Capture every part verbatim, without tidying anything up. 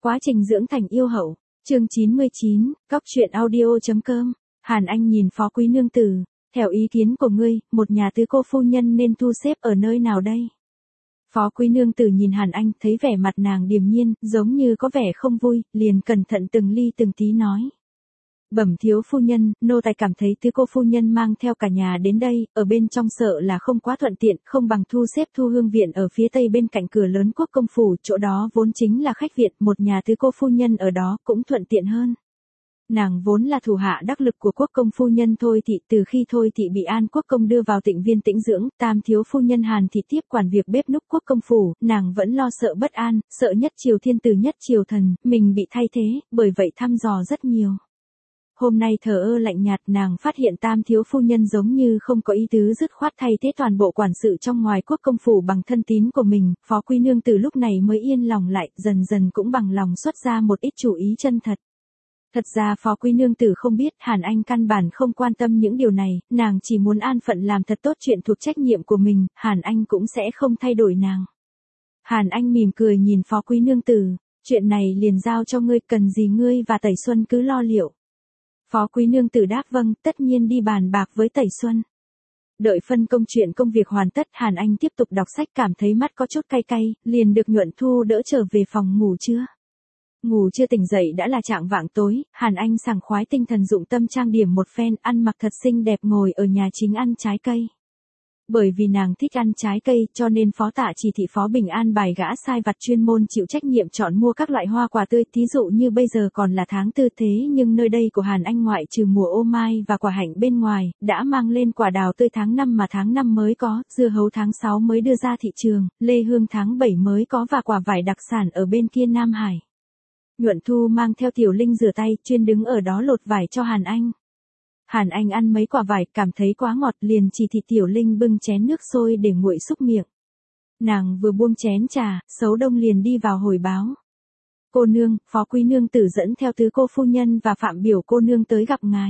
Quá trình dưỡng thành yêu hậu. Chương chín mươi chín, Cóc truyện audio.com. Hàn Anh nhìn Phó Quý Nương Tử, theo ý kiến của ngươi, một nhà tứ cô phu nhân nên thu xếp ở nơi nào đây? Phó Quý Nương Tử nhìn Hàn Anh, thấy vẻ mặt nàng điềm nhiên, giống như có vẻ không vui, liền cẩn thận từng ly từng tí nói. Bẩm thiếu phu nhân, nô tài cảm thấy tứ cô phu nhân mang theo cả nhà đến đây, ở bên trong sợ là không quá thuận tiện, không bằng thu xếp Thu Hương viện ở phía tây bên cạnh cửa lớn Quốc công phủ, chỗ đó vốn chính là khách viện, một nhà tứ cô phu nhân ở đó cũng thuận tiện hơn. Nàng vốn là thủ hạ đắc lực của Quốc công phu nhân Thôi Thị, từ khi Thôi Thị bị An Quốc công đưa vào Tịnh Viên tĩnh dưỡng, tam thiếu phu nhân Hàn Thị tiếp quản việc bếp núc Quốc công phủ, nàng vẫn lo sợ bất an, sợ nhất triều thiên tử nhất triều thần, mình bị thay thế, bởi vậy thăm dò rất nhiều. Hôm nay thờ ơ lạnh nhạt, nàng phát hiện tam thiếu phu nhân giống như không có ý tứ dứt khoát thay thế toàn bộ quản sự trong ngoài Quốc công phủ bằng thân tín của mình, Phó Quý Nương từ lúc này mới yên lòng lại, dần dần cũng bằng lòng xuất ra một ít chủ ý chân thật. Thật ra Phó Quý Nương tử không biết Hàn Anh căn bản không quan tâm những điều này, nàng chỉ muốn an phận làm thật tốt chuyện thuộc trách nhiệm của mình, Hàn Anh cũng sẽ không thay đổi nàng. Hàn Anh mỉm cười nhìn Phó Quý Nương tử, chuyện này liền giao cho ngươi, cần gì ngươi và Tẩy Xuân cứ lo liệu. Phó Quý Nương tử đáp vâng, tất nhiên đi bàn bạc với Tẩy Xuân. Đợi phân công chuyện công việc hoàn tất, Hàn Anh tiếp tục đọc sách, cảm thấy mắt có chút cay cay, liền được Nhuận Thu đỡ trở về phòng ngủ trưa. Ngủ chưa tỉnh dậy đã là trạng vạng tối, Hàn Anh sảng khoái tinh thần dụng tâm trang điểm một phen, ăn mặc thật xinh đẹp ngồi ở nhà chính ăn trái cây. Bởi vì nàng thích ăn trái cây cho nên Phó Tạ chỉ thị Phó Bình An bài gã sai vặt chuyên môn chịu trách nhiệm chọn mua các loại hoa quả tươi, thí dụ như bây giờ còn là tháng tư thế nhưng nơi đây của Hàn Anh ngoại trừ mùa ô mai và quả hạnh bên ngoài, đã mang lên quả đào tươi tháng năm mà tháng năm mới có, dưa hấu tháng sáu mới đưa ra thị trường, lê hương tháng bảy mới có và quả vải đặc sản ở bên kia Nam Hải. Nhuận Thu mang theo Tiểu Linh rửa tay, chuyên đứng ở đó lột vải cho Hàn Anh. Hàn Anh ăn mấy quả vải, cảm thấy quá ngọt, liền chỉ thị Tiểu Linh bưng chén nước sôi để nguội xúc miệng. Nàng vừa buông chén trà, Sấu Đông liền đi vào hồi báo. Cô nương, Phó Quý Nương tử dẫn theo tứ cô phu nhân và Phạm biểu cô nương tới gặp ngài.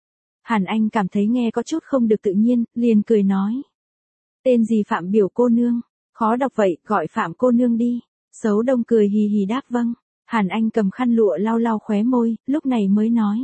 Hàn Anh cảm thấy nghe có chút không được tự nhiên, liền cười nói. Tên gì Phạm biểu cô nương? Khó đọc vậy, gọi Phạm cô nương đi. Sấu Đông cười hì hì đáp vâng. Hàn Anh cầm khăn lụa lau lau khóe môi, lúc này mới nói.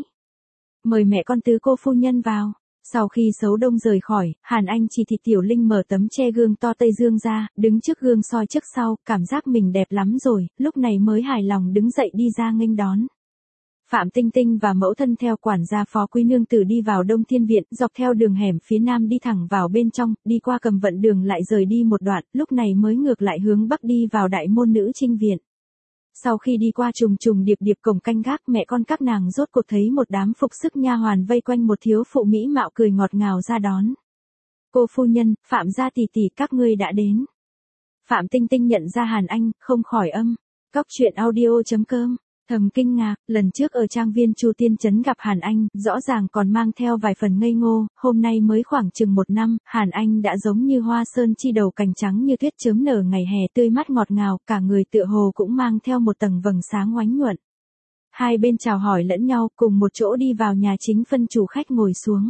Mời mẹ con tứ cô phu nhân vào. Sau khi Sấu Đông rời khỏi, Hàn Anh chỉ thị Tiểu Linh mở tấm che gương to Tây Dương ra, đứng trước gương soi trước sau, cảm giác mình đẹp lắm rồi, lúc này mới hài lòng đứng dậy đi ra nghênh đón. Phạm Tinh Tinh và mẫu thân theo quản gia Phó Quý Nương tử đi vào Đông Thiên Viện, dọc theo đường hẻm phía nam đi thẳng vào bên trong, đi qua Cầm Vận đường lại rời đi một đoạn, lúc này mới ngược lại hướng bắc đi vào Đại môn Nữ Trinh Viện. Sau khi đi qua trùng trùng điệp điệp cổng canh gác, mẹ con các nàng rốt cuộc thấy một đám phục sức nha hoàn vây quanh một thiếu phụ mỹ mạo cười ngọt ngào ra đón. Cô phu nhân, Phạm gia tỷ tỷ, các ngươi đã đến. Phạm Tinh Tinh nhận ra Hàn Anh, không khỏi âm. Cóc truyện audio.com. Thầm kinh ngạc, lần trước ở trang viên Chu Tiên Trấn gặp Hàn Anh, rõ ràng còn mang theo vài phần ngây ngô, hôm nay mới khoảng chừng một năm, Hàn Anh đã giống như hoa sơn chi đầu cành trắng như tuyết chớm nở ngày hè, tươi mát ngọt ngào, cả người tựa hồ cũng mang theo một tầng vầng sáng oánh nhuận. Hai bên chào hỏi lẫn nhau, cùng một chỗ đi vào nhà chính phân chủ khách ngồi xuống.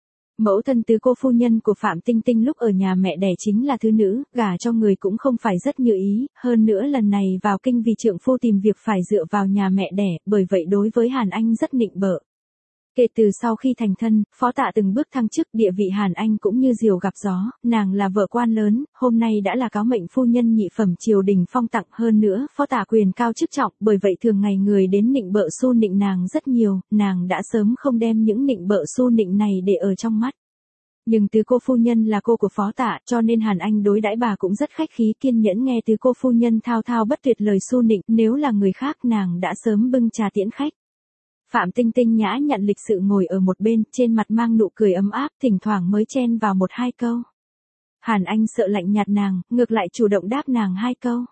Mẫu thân tứ cô phu nhân của Phạm Tinh Tinh lúc ở nhà mẹ đẻ chính là thứ nữ, gả cho người cũng không phải rất như ý, hơn nữa lần này vào kinh vì trượng phu tìm việc phải dựa vào nhà mẹ đẻ, bởi vậy đối với Hàn Anh rất nịnh bợ. Kể từ sau khi thành thân, Phó Tạ từng bước thăng chức, địa vị Hàn Anh cũng như diều gặp gió, nàng là vợ quan lớn, hôm nay đã là cáo mệnh phu nhân nhị phẩm triều đình phong tặng, hơn nữa, Phó Tạ quyền cao chức trọng, bởi vậy thường ngày người đến nịnh bợ su nịnh nàng rất nhiều, nàng đã sớm không đem những nịnh bợ su nịnh này để ở trong mắt. Nhưng tứ cô phu nhân là cô của Phó Tạ, cho nên Hàn Anh đối đãi bà cũng rất khách khí, kiên nhẫn nghe tứ cô phu nhân thao thao bất tuyệt lời su nịnh, nếu là người khác nàng đã sớm bưng trà tiễn khách. Phạm Tinh Tinh nhã nhặn lịch sự ngồi ở một bên, trên mặt mang nụ cười ấm áp, thỉnh thoảng mới chen vào một hai câu. Hàn Anh sợ lạnh nhạt nàng, ngược lại chủ động đáp nàng hai câu.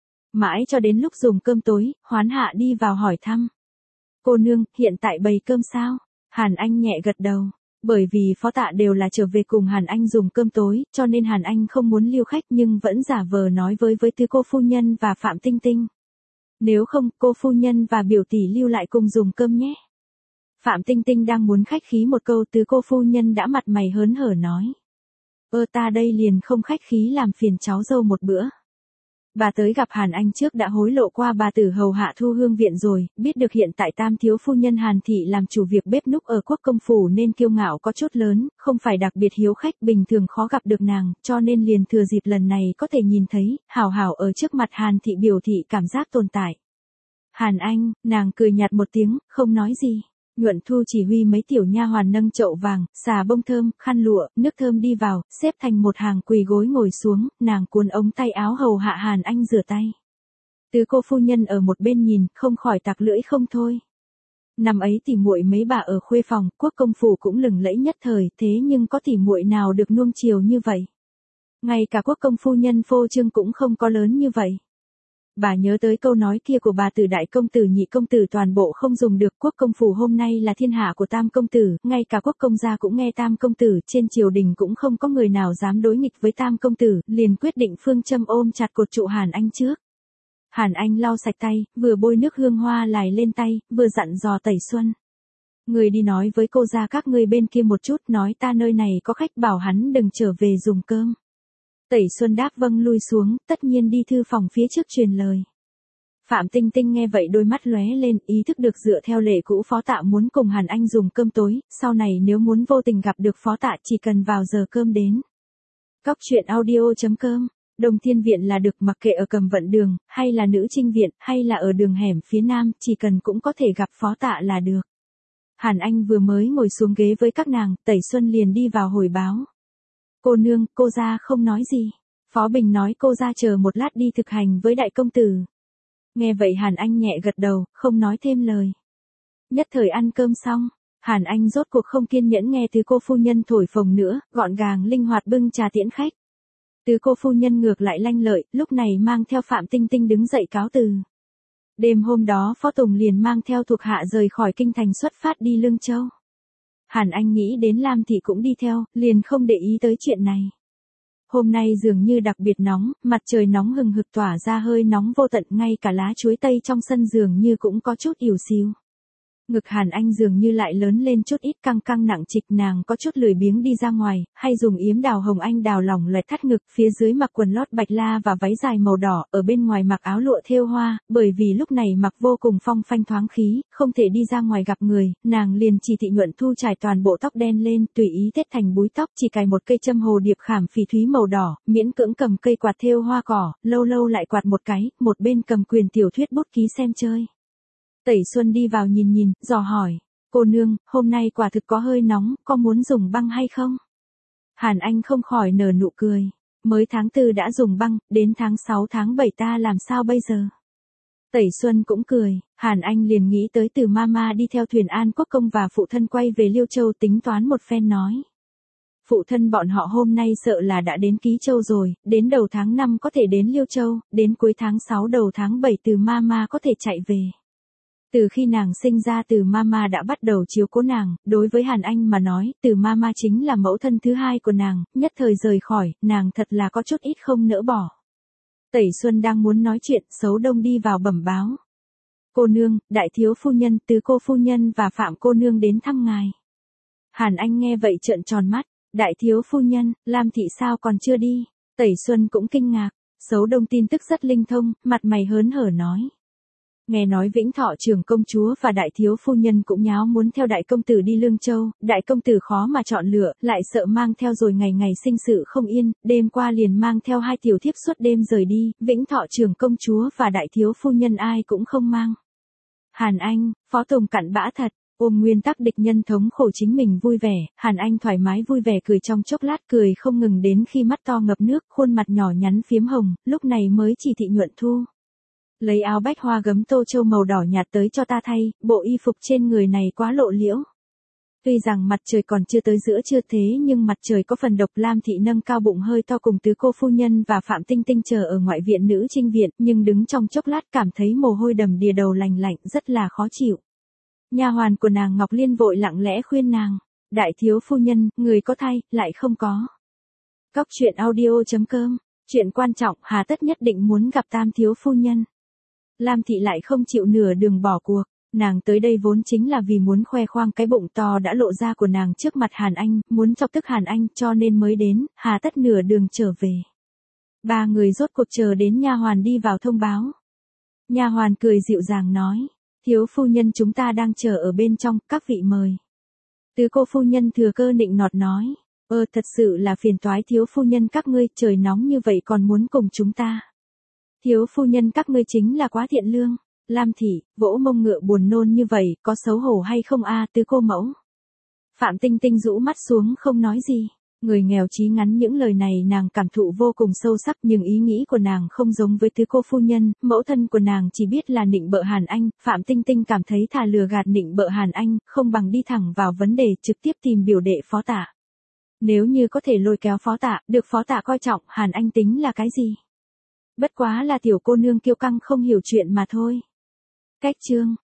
Mãi cho đến lúc dùng cơm tối, Hoán Hạ đi vào hỏi thăm. Cô nương, hiện tại bày cơm sao? Hàn Anh nhẹ gật đầu. Bởi vì Phó Tạ đều là trở về cùng Hàn Anh dùng cơm tối, cho nên Hàn Anh không muốn lưu khách nhưng vẫn giả vờ nói với với tứ cô phu nhân và Phạm Tinh Tinh. Nếu không, cô phu nhân và biểu tỷ lưu lại cùng dùng cơm nhé. Phạm Tinh Tinh đang muốn khách khí một câu, tứ cô phu nhân đã mặt mày hớn hở nói. Ơ ta đây liền không khách khí làm phiền cháu dâu một bữa. Bà tới gặp Hàn Anh trước đã hối lộ qua bà tử hầu hạ Thu Hương viện rồi, biết được hiện tại tam thiếu phu nhân Hàn Thị làm chủ việc bếp núc ở Quốc công phủ nên kiêu ngạo có chút lớn, không phải đặc biệt hiếu khách bình thường khó gặp được nàng, cho nên liền thừa dịp lần này có thể nhìn thấy, hào hào ở trước mặt Hàn Thị biểu thị cảm giác tồn tại. Hàn Anh, nàng cười nhạt một tiếng, không nói gì. Nhuận Thu chỉ huy mấy tiểu nha hoàn nâng chậu vàng, xà bông thơm, khăn lụa, nước thơm đi vào, xếp thành một hàng quỳ gối ngồi xuống, nàng cuốn ống tay áo hầu hạ Hàn Anh rửa tay. Tứ cô phu nhân ở một bên nhìn, không khỏi tặc lưỡi không thôi. Năm ấy tỉ muội mấy bà ở khuê phòng, Quốc công phủ cũng lừng lẫy nhất thời, thế nhưng có tỉ muội nào được nuông chiều như vậy. Ngay cả Quốc công phu nhân phô trương cũng không có lớn như vậy. Bà nhớ tới câu nói kia của bà từ đại công tử nhị công tử toàn bộ không dùng được, Quốc công phủ hôm nay là thiên hạ của tam công tử, ngay cả quốc công gia cũng nghe tam công tử, trên triều đình cũng không có người nào dám đối nghịch với tam công tử, liền quyết định phương châm ôm chặt cột trụ Hàn Anh trước. Hàn Anh lau sạch tay, vừa bôi nước hương hoa lài lên tay, vừa dặn dò Tẩy Xuân. Người đi nói với cô gia các ngươi bên kia một chút, nói ta nơi này có khách bảo hắn đừng trở về dùng cơm. Tẩy Xuân đáp vâng lui xuống, tất nhiên đi thư phòng phía trước truyền lời. Phạm Tinh Tinh nghe vậy đôi mắt lóe lên, ý thức được dựa theo lệ cũ Phó Tạ muốn cùng Hàn Anh dùng cơm tối, sau này nếu muốn vô tình gặp được Phó Tạ chỉ cần vào giờ cơm đến. Cóc truyện audio chấm com, Đồng Thiên Viện là được, mặc kệ ở Cầm Vận Đường, hay là Nữ Trinh Viện, hay là ở đường hẻm phía Nam, chỉ cần cũng có thể gặp Phó Tạ là được. Hàn Anh vừa mới ngồi xuống ghế với các nàng, Tẩy Xuân liền đi vào hồi báo. Cô nương, cô gia không nói gì. Phó Bình nói cô gia chờ một lát đi thực hành với đại công tử. Nghe vậy Hàn Anh nhẹ gật đầu, không nói thêm lời. Nhất thời ăn cơm xong, Hàn Anh rốt cuộc không kiên nhẫn nghe tứ cô phu nhân thổi phồng nữa, gọn gàng linh hoạt bưng trà tiễn khách. Tứ cô phu nhân ngược lại lanh lợi, lúc này mang theo Phạm Tinh Tinh đứng dậy cáo từ. Đêm hôm đó Phó Tùng liền mang theo thuộc hạ rời khỏi kinh thành xuất phát đi Lương Châu. Hàn Anh nghĩ đến Lam Thị cũng đi theo, liền không để ý tới chuyện này. Hôm nay dường như đặc biệt nóng, mặt trời nóng hừng hực tỏa ra hơi nóng vô tận, ngay cả lá chuối tây trong sân dường như cũng có chút ỉu xìu. Ngực Hàn Anh dường như lại lớn lên chút ít, căng căng nặng trịch, nàng có chút lười biếng đi ra ngoài, hay dùng yếm đào hồng anh đào lỏng loẹt thắt ngực, phía dưới mặc quần lót bạch la và váy dài màu đỏ, ở bên ngoài mặc áo lụa thêu hoa, bởi vì lúc này mặc vô cùng phong phanh thoáng khí, không thể đi ra ngoài gặp người, nàng liền chỉ thị Nhuận Thu trải toàn bộ tóc đen lên, tùy ý tết thành búi tóc, chỉ cài một cây châm hồ điệp khảm phỉ thúy màu đỏ, miễn cưỡng cầm cây quạt thêu hoa cỏ, lâu lâu lại quạt một cái, một bên cầm quyền tiểu thuyết bút ký xem chơi. Tẩy Xuân đi vào nhìn nhìn, dò hỏi, cô nương, hôm nay quả thực có hơi nóng, có muốn dùng băng hay không? Hàn Anh không khỏi nở nụ cười, mới tháng tư đã dùng băng, đến tháng sáu tháng bảy ta làm sao bây giờ? Tẩy Xuân cũng cười, Hàn Anh liền nghĩ tới từ mama đi theo thuyền An Quốc công và phụ thân quay về Liêu Châu tính toán một phen nói. Phụ thân bọn họ hôm nay sợ là đã đến Ký Châu rồi, đến đầu tháng năm có thể đến Liêu Châu, đến cuối tháng sáu đầu tháng bảy từ mama có thể chạy về. Từ khi nàng sinh ra từ mama đã bắt đầu chiếu cố nàng, đối với Hàn Anh mà nói, từ mama chính là mẫu thân thứ hai của nàng, nhất thời rời khỏi, nàng thật là có chút ít không nỡ bỏ. Tẩy Xuân đang muốn nói chuyện, Sấu Đông đi vào bẩm báo. Cô nương, đại thiếu phu nhân, tứ cô phu nhân và Phạm cô nương đến thăm ngài. Hàn Anh nghe vậy trợn tròn mắt, đại thiếu phu nhân, Lam Thị sao còn chưa đi? Tẩy Xuân cũng kinh ngạc, Sấu Đông tin tức rất linh thông, mặt mày hớn hở nói. Nghe nói Vĩnh Thọ trưởng công chúa và đại thiếu phu nhân cũng nháo muốn theo đại công tử đi Lương Châu, đại công tử khó mà chọn lựa, lại sợ mang theo rồi ngày ngày sinh sự không yên, đêm qua liền mang theo hai tiểu thiếp suốt đêm rời đi, Vĩnh Thọ trưởng công chúa và đại thiếu phu nhân ai cũng không mang. Hàn Anh, Phó Tùng cặn bã thật, ôm nguyên tắc địch nhân thống khổ chính mình vui vẻ, Hàn Anh thoải mái vui vẻ cười trong chốc lát, cười không ngừng đến khi mắt to ngập nước, khuôn mặt nhỏ nhắn phiếm hồng, lúc này mới chỉ thị Nhuận Thu. Lấy áo bách hoa gấm tô châu màu đỏ nhạt tới cho ta thay, bộ y phục trên người này quá lộ liễu. Tuy rằng mặt trời còn chưa tới giữa trưa thế nhưng mặt trời có phần độc. Lam Thị nâng cao bụng hơi to cùng tứ cô phu nhân và Phạm Tinh Tinh chờ ở ngoại viện Nữ Trinh Viện, nhưng đứng trong chốc lát cảm thấy mồ hôi đầm đìa đầu lành lạnh, rất là khó chịu. Nha hoàn của nàng Ngọc Liên vội lặng lẽ khuyên nàng, đại thiếu phu nhân, người có thay, lại không có. Cóc truyện audio chấm com, chuyện quan trọng, hà tất nhất định muốn gặp tam thiếu phu nhân. Lam Thị lại không chịu nửa đường bỏ cuộc, nàng tới đây vốn chính là vì muốn khoe khoang cái bụng to đã lộ ra của nàng trước mặt Hàn Anh, muốn chọc tức Hàn Anh cho nên mới đến, hà tất nửa đường trở về. Ba người rốt cuộc chờ đến nha hoàn đi vào thông báo. Nha hoàn cười dịu dàng nói, thiếu phu nhân chúng ta đang chờ ở bên trong, các vị mời. Tứ cô phu nhân thừa cơ nịnh nọt nói, ơ thật sự là phiền toái thiếu phu nhân các ngươi, trời nóng như vậy còn muốn cùng chúng ta. Thiếu phu nhân các ngươi chính là quá thiện lương. Lam thị, vỗ mông ngựa buồn nôn như vậy, có xấu hổ hay không a tứ cô mẫu. Phạm Tinh Tinh rũ mắt xuống không nói gì. Người nghèo chí ngắn những lời này nàng cảm thụ vô cùng sâu sắc, nhưng ý nghĩ của nàng không giống với tứ cô phu nhân, mẫu thân của nàng chỉ biết là nịnh bợ Hàn Anh, Phạm Tinh Tinh cảm thấy thà lừa gạt nịnh bợ Hàn Anh, không bằng đi thẳng vào vấn đề trực tiếp tìm biểu đệ Phó Tạ. Nếu như có thể lôi kéo Phó Tạ, được Phó Tạ coi trọng, Hàn Anh tính là cái gì? Bất quá là tiểu cô nương kiêu căng không hiểu chuyện mà thôi. Cách chương